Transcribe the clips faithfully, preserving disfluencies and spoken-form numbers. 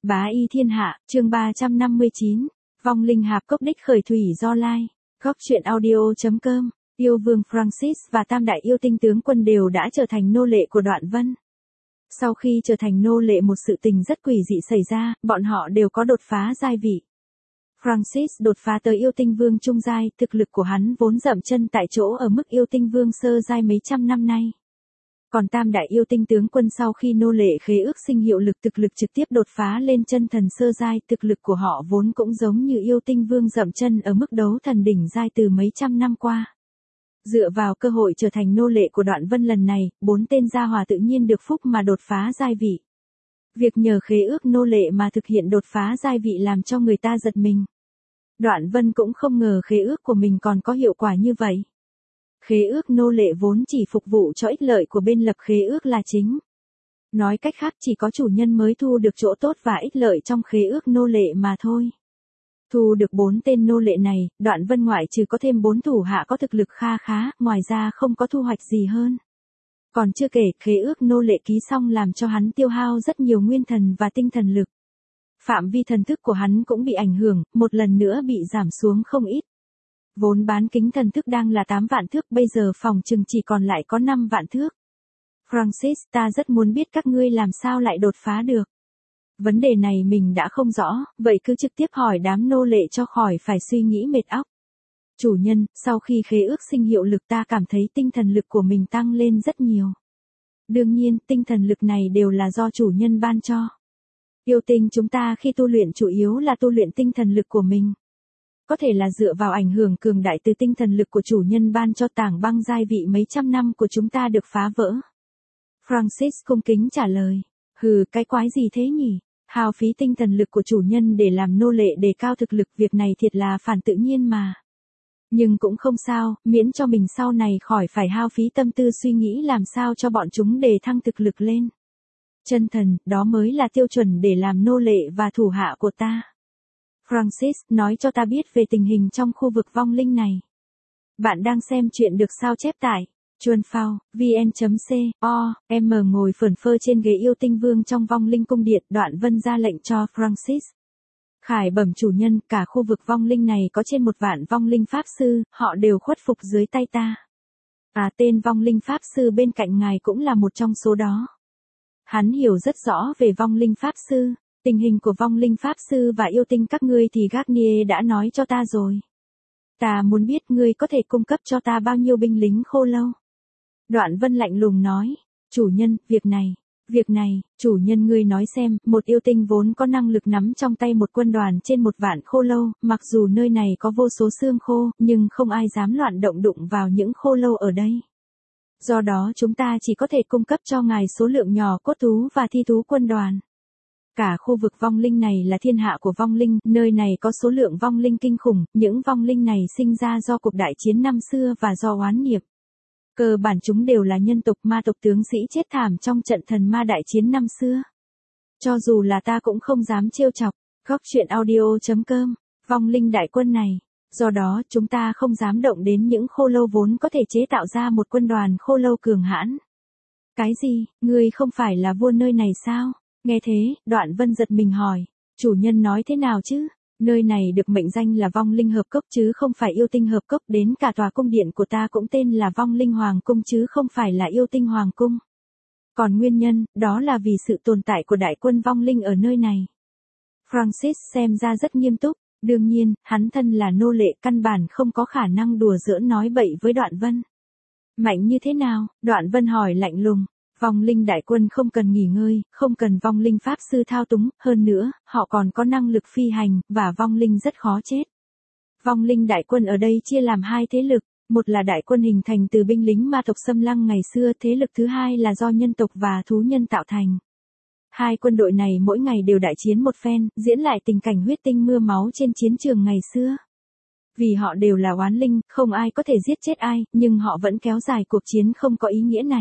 Bá y thiên hạ, chương ba trăm năm mươi chín. Vong linh hạp cốc đích khởi thủy do lai. Góc truyện audio chấm com. Yêu vương Francis và tam đại yêu tinh tướng quân đều đã trở thành nô lệ của Đoạn Vân. Sau khi trở thành nô lệ, một sự tình rất quỷ dị xảy ra, bọn họ đều có đột phá giai vị. Francis đột phá tới yêu tinh vương trung giai, thực lực của hắn vốn dậm chân tại chỗ ở mức yêu tinh vương sơ giai mấy trăm năm nay. Còn tam đại yêu tinh tướng quân sau khi nô lệ khế ước sinh hiệu lực, thực lực trực tiếp đột phá lên chân thần sơ giai, thực lực của họ vốn cũng giống như yêu tinh vương dậm chân ở mức đấu thần đỉnh giai từ mấy trăm năm qua. Dựa vào cơ hội trở thành nô lệ của Đoạn Vân lần này, bốn tên gia hỏa tự nhiên được phúc mà đột phá giai vị. Việc nhờ khế ước nô lệ mà thực hiện đột phá giai vị làm cho người ta giật mình. Đoạn Vân cũng không ngờ khế ước của mình còn có hiệu quả như vậy. Khế ước nô lệ vốn chỉ phục vụ cho ích lợi của bên lập khế ước là chính. Nói cách khác, chỉ có chủ nhân mới thu được chỗ tốt và ích lợi trong khế ước nô lệ mà thôi. Thu được bốn tên nô lệ này, Đoạn Vân ngoại trừ có thêm bốn thủ hạ có thực lực kha khá, ngoài ra không có thu hoạch gì hơn. Còn chưa kể, khế ước nô lệ ký xong làm cho hắn tiêu hao rất nhiều nguyên thần và tinh thần lực. Phạm vi thần thức của hắn cũng bị ảnh hưởng, một lần nữa bị giảm xuống không ít. Vốn bán kính thần thức đang là tám vạn thước, bây giờ phòng chừng chỉ còn lại có năm vạn thước. Francis, ta rất muốn biết các ngươi làm sao lại đột phá được. Vấn đề này mình đã không rõ, vậy cứ trực tiếp hỏi đám nô lệ cho khỏi phải suy nghĩ mệt óc. Chủ nhân, sau khi khế ước sinh hiệu lực ta cảm thấy tinh thần lực của mình tăng lên rất nhiều. Đương nhiên, tinh thần lực này đều là do chủ nhân ban cho. Yêu tinh chúng ta khi tu luyện chủ yếu là tu luyện tinh thần lực của mình. Có thể là dựa vào ảnh hưởng cường đại từ tinh thần lực của chủ nhân ban cho, tảng băng giai vị mấy trăm năm của chúng ta được phá vỡ. Francis cung kính trả lời. Hừ, cái quái gì thế nhỉ? Hao phí tinh thần lực của chủ nhân để làm nô lệ đề cao thực lực, việc này thiệt là phản tự nhiên mà. Nhưng cũng không sao, miễn cho mình sau này khỏi phải hao phí tâm tư suy nghĩ làm sao cho bọn chúng đề thăng thực lực lên. Chân thần, đó mới là tiêu chuẩn để làm nô lệ và thủ hạ của ta. Francis, nói cho ta biết về tình hình trong khu vực vong linh này. Bạn đang xem chuyện được sao chép tại chuan phao vn chấm co em ngồi phởn phơ trên ghế yêu tinh vương trong vong linh cung điện. Đoạn Vân ra lệnh cho Francis. Khải bẩm chủ nhân, cả khu vực vong linh này có trên một vạn vong linh pháp sư, họ đều khuất phục dưới tay ta. À, tên vong linh pháp sư bên cạnh ngài cũng là một trong số đó. Hắn hiểu rất rõ về vong linh pháp sư. Tình hình của vong linh pháp sư và yêu tinh các ngươi thì Garnier đã nói cho ta rồi. Ta muốn biết ngươi có thể cung cấp cho ta bao nhiêu binh lính khô lâu. Đoạn Vân lạnh lùng nói. Chủ nhân, việc này, việc này, chủ nhân ngươi nói xem, một yêu tinh vốn có năng lực nắm trong tay một quân đoàn trên một vạn khô lâu, mặc dù nơi này có vô số xương khô, nhưng không ai dám loạn động đụng vào những khô lâu ở đây. Do đó chúng ta chỉ có thể cung cấp cho ngài số lượng nhỏ cốt thú và thi thú quân đoàn. Cả khu vực vong linh này là thiên hạ của vong linh, nơi này có số lượng vong linh kinh khủng, những vong linh này sinh ra do cuộc đại chiến năm xưa và do oán nghiệp. Cơ bản chúng đều là nhân tộc ma tộc tướng sĩ chết thảm trong trận thần ma đại chiến năm xưa. Cho dù là ta cũng không dám trêu chọc. Góc truyện audio chấm com. Vong linh đại quân này. Do đó chúng ta không dám động đến những khô lâu vốn có thể chế tạo ra một quân đoàn khô lâu cường hãn. Cái gì, ngươi không phải là vua nơi này sao? Nghe thế, Đoạn Vân giật mình hỏi. Chủ nhân nói thế nào chứ? Nơi này được mệnh danh là vong linh hợp cốc chứ không phải yêu tinh hợp cốc, đến cả tòa cung điện của ta cũng tên là vong linh hoàng cung chứ không phải là yêu tinh hoàng cung. Còn nguyên nhân, đó là vì sự tồn tại của đại quân vong linh ở nơi này. Francis xem ra rất nghiêm túc, đương nhiên, hắn thân là nô lệ căn bản không có khả năng đùa giỡn nói bậy với Đoạn Vân. Mạnh như thế nào? Đoạn Vân hỏi lạnh lùng. Vong linh đại quân không cần nghỉ ngơi, không cần vong linh pháp sư thao túng, hơn nữa, họ còn có năng lực phi hành, và vong linh rất khó chết. Vong linh đại quân ở đây chia làm hai thế lực, một là đại quân hình thành từ binh lính ma tộc xâm lăng ngày xưa, thế lực thứ hai là do nhân tộc và thú nhân tạo thành. Hai quân đội này mỗi ngày đều đại chiến một phen, diễn lại tình cảnh huyết tinh mưa máu trên chiến trường ngày xưa. Vì họ đều là oán linh, không ai có thể giết chết ai, nhưng họ vẫn kéo dài cuộc chiến không có ý nghĩa này.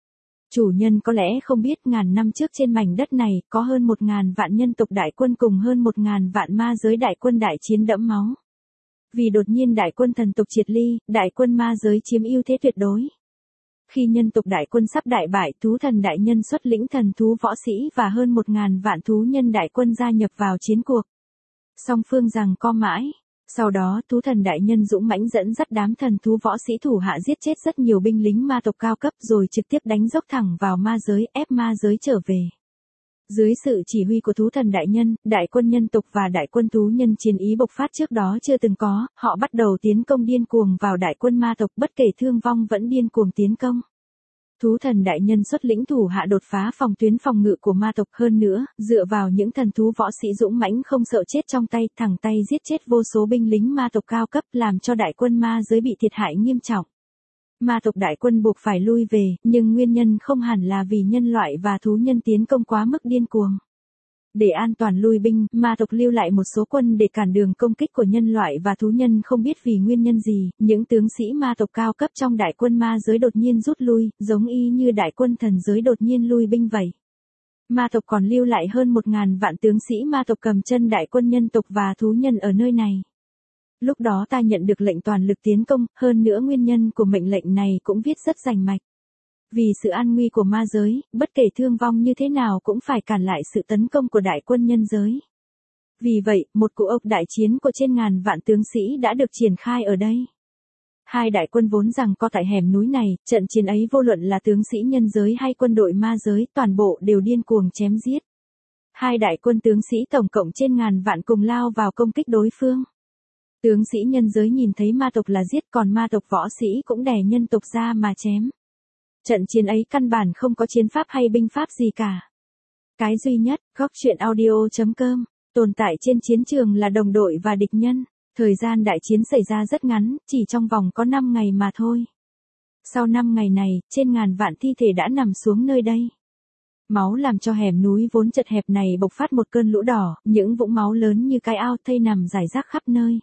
Chủ nhân có lẽ không biết, ngàn năm trước trên mảnh đất này có hơn một ngàn vạn nhân tộc đại quân cùng hơn một ngàn vạn ma giới đại quân đại chiến đẫm máu. Vì đột nhiên đại quân thần tộc triệt ly, đại quân ma giới chiếm ưu thế tuyệt đối. khi nhân tộc đại quân sắp đại bại, thú thần đại nhân xuất lĩnh thần thú võ sĩ và hơn một ngàn vạn thú nhân đại quân gia nhập vào chiến cuộc. Song phương giằng co mãi. Sau đó, thú thần đại nhân dũng mãnh dẫn dắt đám thần thú võ sĩ thủ hạ giết chết rất nhiều binh lính ma tộc cao cấp rồi trực tiếp đánh dốc thẳng vào ma giới, ép ma giới trở về. Dưới sự chỉ huy của thú thần đại nhân, đại quân nhân tộc và đại quân thú nhân chiến ý bộc phát trước đó chưa từng có, họ bắt đầu tiến công điên cuồng vào đại quân ma tộc, bất kể thương vong vẫn điên cuồng tiến công. Thú thần đại nhân xuất lĩnh thủ hạ đột phá phòng tuyến phòng ngự của ma tộc, hơn nữa, dựa vào những thần thú võ sĩ dũng mãnh không sợ chết trong tay, thẳng tay giết chết vô số binh lính ma tộc cao cấp, làm cho đại quân ma giới bị thiệt hại nghiêm trọng. Ma tộc đại quân buộc phải lui về, nhưng nguyên nhân không hẳn là vì nhân loại và thú nhân tiến công quá mức điên cuồng. Để an toàn lui binh, ma tộc lưu lại một số quân để cản đường công kích của nhân loại và thú nhân, không biết vì nguyên nhân gì, những tướng sĩ ma tộc cao cấp trong đại quân ma giới đột nhiên rút lui, giống y như đại quân thần giới đột nhiên lui binh vậy. Ma tộc còn lưu lại hơn một ngàn vạn tướng sĩ ma tộc cầm chân đại quân nhân tộc và thú nhân ở nơi này. Lúc đó ta nhận được lệnh toàn lực tiến công, hơn nữa nguyên nhân của mệnh lệnh này cũng viết rất rành mạch. Vì sự an nguy của ma giới, bất kể thương vong như thế nào cũng phải cản lại sự tấn công của đại quân nhân giới. Vì vậy, một cuộc ộc đại chiến của trên ngàn vạn tướng sĩ đã được triển khai ở đây. Hai đại quân vốn rằng co tại hẻm núi này, trận chiến ấy vô luận là tướng sĩ nhân giới hay quân đội ma giới, toàn bộ đều điên cuồng chém giết. Hai đại quân tướng sĩ tổng cộng trên ngàn vạn cùng lao vào công kích đối phương. Tướng sĩ nhân giới nhìn thấy ma tộc là giết, còn ma tộc võ sĩ cũng đè nhân tộc ra mà chém. Trận chiến ấy căn bản không có chiến pháp hay binh pháp gì cả. Cái duy nhất, góc truyện audio chấm com, tồn tại trên chiến trường là đồng đội và địch nhân. Thời gian đại chiến xảy ra rất ngắn, chỉ trong vòng có năm ngày mà thôi. Sau năm ngày này, trên ngàn vạn thi thể đã nằm xuống nơi đây. Máu làm cho hẻm núi vốn chật hẹp này bộc phát một cơn lũ đỏ, những vũng máu lớn như cái ao thây nằm rải rác khắp nơi.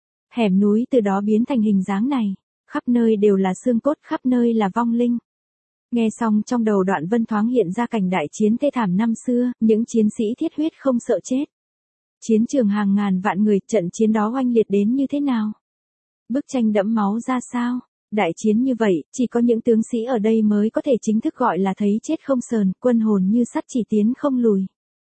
Hẻm núi từ đó biến thành hình dáng này, khắp nơi đều là xương cốt, khắp nơi là vong linh. Nghe xong trong đầu Đoạn Vân thoáng hiện ra cảnh đại chiến thê thảm năm xưa, những chiến sĩ thiết huyết không sợ chết. Chiến trường hàng ngàn vạn người, trận chiến đó oanh liệt đến như thế nào? Bức tranh đẫm máu ra sao? Đại chiến như vậy, chỉ có những tướng sĩ ở đây mới có thể chính thức gọi là thấy chết không sờn, quân hồn như sắt chỉ tiến không lùi.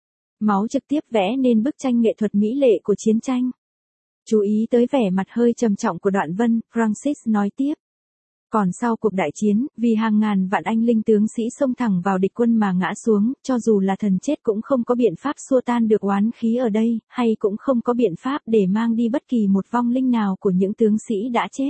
Máu trực tiếp vẽ nên bức tranh nghệ thuật mỹ lệ của chiến tranh. Chú ý tới vẻ mặt hơi trầm trọng của Đoạn Vân, Francis nói tiếp. Còn sau cuộc đại chiến, vì hàng ngàn vạn anh linh tướng sĩ xông thẳng vào địch quân mà ngã xuống, cho dù là thần chết cũng không có biện pháp xua tan được oán khí ở đây, hay cũng không có biện pháp để mang đi bất kỳ một vong linh nào của những tướng sĩ đã chết.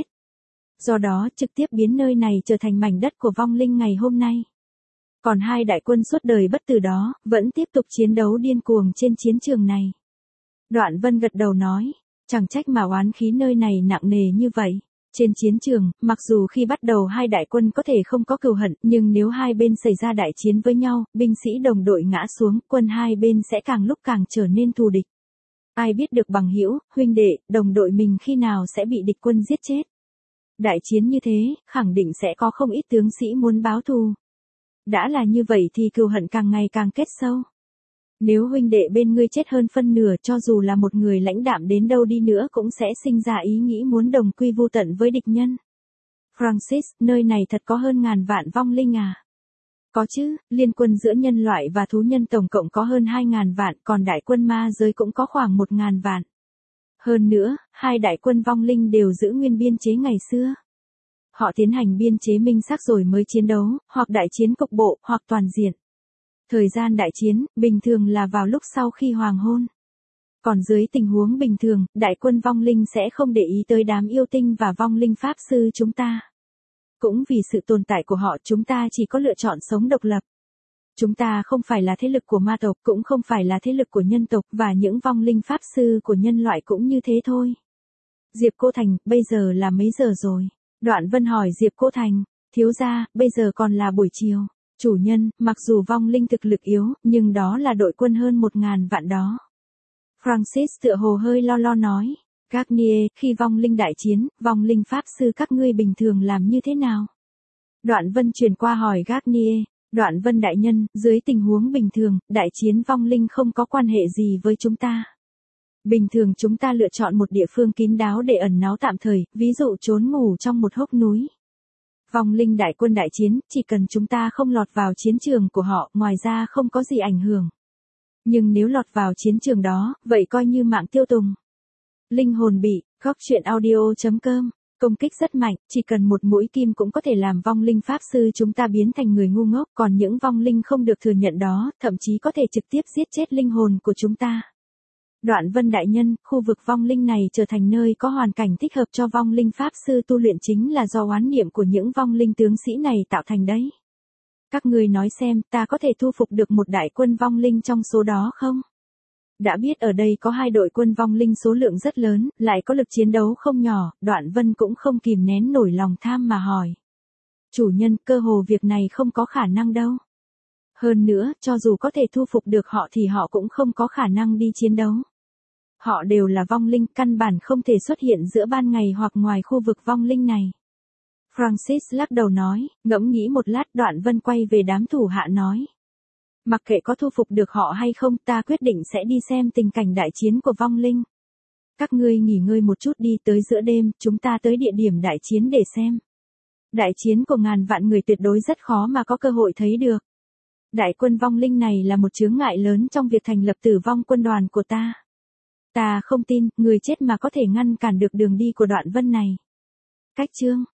Do đó, trực tiếp biến nơi này trở thành mảnh đất của vong linh ngày hôm nay. Còn hai đại quân suốt đời bất tử đó, vẫn tiếp tục chiến đấu điên cuồng trên chiến trường này. Đoạn Vân gật đầu nói, chẳng trách mà oán khí nơi này nặng nề như vậy. Trên chiến trường, mặc dù khi bắt đầu hai đại quân có thể không có cừu hận, nhưng nếu hai bên xảy ra đại chiến với nhau, binh sĩ đồng đội ngã xuống, quân hai bên sẽ càng lúc càng trở nên thù địch. Ai biết được bằng hữu, huynh đệ, đồng đội mình khi nào sẽ bị địch quân giết chết. Đại chiến như thế, khẳng định sẽ có không ít tướng sĩ muốn báo thù. Đã là như vậy thì cừu hận càng ngày càng kết sâu. Nếu huynh đệ bên ngươi chết hơn phân nửa, cho dù là một người lãnh đạm đến đâu đi nữa cũng sẽ sinh ra ý nghĩ muốn đồng quy vu tận với địch nhân. Francis, nơi này thật có hơn ngàn vạn vong linh à? Có chứ, liên quân giữa nhân loại và thú nhân tổng cộng có hơn hai ngàn vạn, còn đại quân ma giới cũng có khoảng một ngàn vạn. Hơn nữa, hai đại quân vong linh đều giữ nguyên biên chế ngày xưa. Họ tiến hành biên chế minh xác rồi mới chiến đấu, hoặc đại chiến cục bộ, hoặc toàn diện. Thời gian đại chiến, bình thường là vào lúc sau khi hoàng hôn. Còn dưới tình huống bình thường, đại quân vong linh sẽ không để ý tới đám yêu tinh và vong linh pháp sư chúng ta. Cũng vì sự tồn tại của họ, chúng ta chỉ có lựa chọn sống độc lập. Chúng ta không phải là thế lực của ma tộc, cũng không phải là thế lực của nhân tộc, và những vong linh pháp sư của nhân loại cũng như thế thôi. Diệp Cô Thành, bây giờ là mấy giờ rồi? Đoạn Vân hỏi Diệp Cô Thành, thiếu gia, bây giờ còn là buổi chiều. Chủ nhân, mặc dù vong linh thực lực yếu, nhưng đó là đội quân hơn một ngàn vạn đó. Francis tựa hồ hơi lo lo nói, Garnier, khi vong linh đại chiến, vong linh pháp sư các ngươi bình thường làm như thế nào? Đoạn Vân truyền qua hỏi Garnier, Đoạn Vân đại nhân, dưới tình huống bình thường, đại chiến vong linh không có quan hệ gì với chúng ta. Bình thường chúng ta lựa chọn một địa phương kín đáo để ẩn náu tạm thời, ví dụ trốn ngủ trong một hốc núi. Vong linh đại quân đại chiến, chỉ cần chúng ta không lọt vào chiến trường của họ, ngoài ra không có gì ảnh hưởng. Nhưng nếu lọt vào chiến trường đó, vậy coi như mạng tiêu tùng. Linh hồn bị, góc truyện audio chấm com, công kích rất mạnh, chỉ cần một mũi kim cũng có thể làm vong linh pháp sư chúng ta biến thành người ngu ngốc, còn những vong linh không được thừa nhận đó, thậm chí có thể trực tiếp giết chết linh hồn của chúng ta. Đoạn Vân đại nhân, khu vực vong linh này trở thành nơi có hoàn cảnh thích hợp cho vong linh pháp sư tu luyện chính là do oán niệm của những vong linh tướng sĩ này tạo thành đấy. Các ngươi nói xem, ta có thể thu phục được một đại quân vong linh trong số đó không? Đã biết ở đây có hai đội quân vong linh số lượng rất lớn, lại có lực chiến đấu không nhỏ, Đoạn Vân cũng không kìm nén nổi lòng tham mà hỏi. Chủ nhân, cơ hồ việc này không có khả năng đâu. Hơn nữa, cho dù có thể thu phục được họ thì họ cũng không có khả năng đi chiến đấu. Họ đều là vong linh, căn bản không thể xuất hiện giữa ban ngày hoặc ngoài khu vực vong linh này. Francis lắc đầu nói, ngẫm nghĩ một lát, Đoạn Vân quay về đám thủ hạ nói. Mặc kệ có thu phục được họ hay không, ta quyết định sẽ đi xem tình cảnh đại chiến của vong linh. Các ngươi nghỉ ngơi một chút đi, tới giữa đêm, chúng ta tới địa điểm đại chiến để xem. Đại chiến của ngàn vạn người tuyệt đối rất khó mà có cơ hội thấy được. Đại quân vong linh này là một chướng ngại lớn trong việc thành lập tử vong quân đoàn của ta. Ta không tin, người chết mà có thể ngăn cản được đường đi của Đoạn Vân này. Cách chương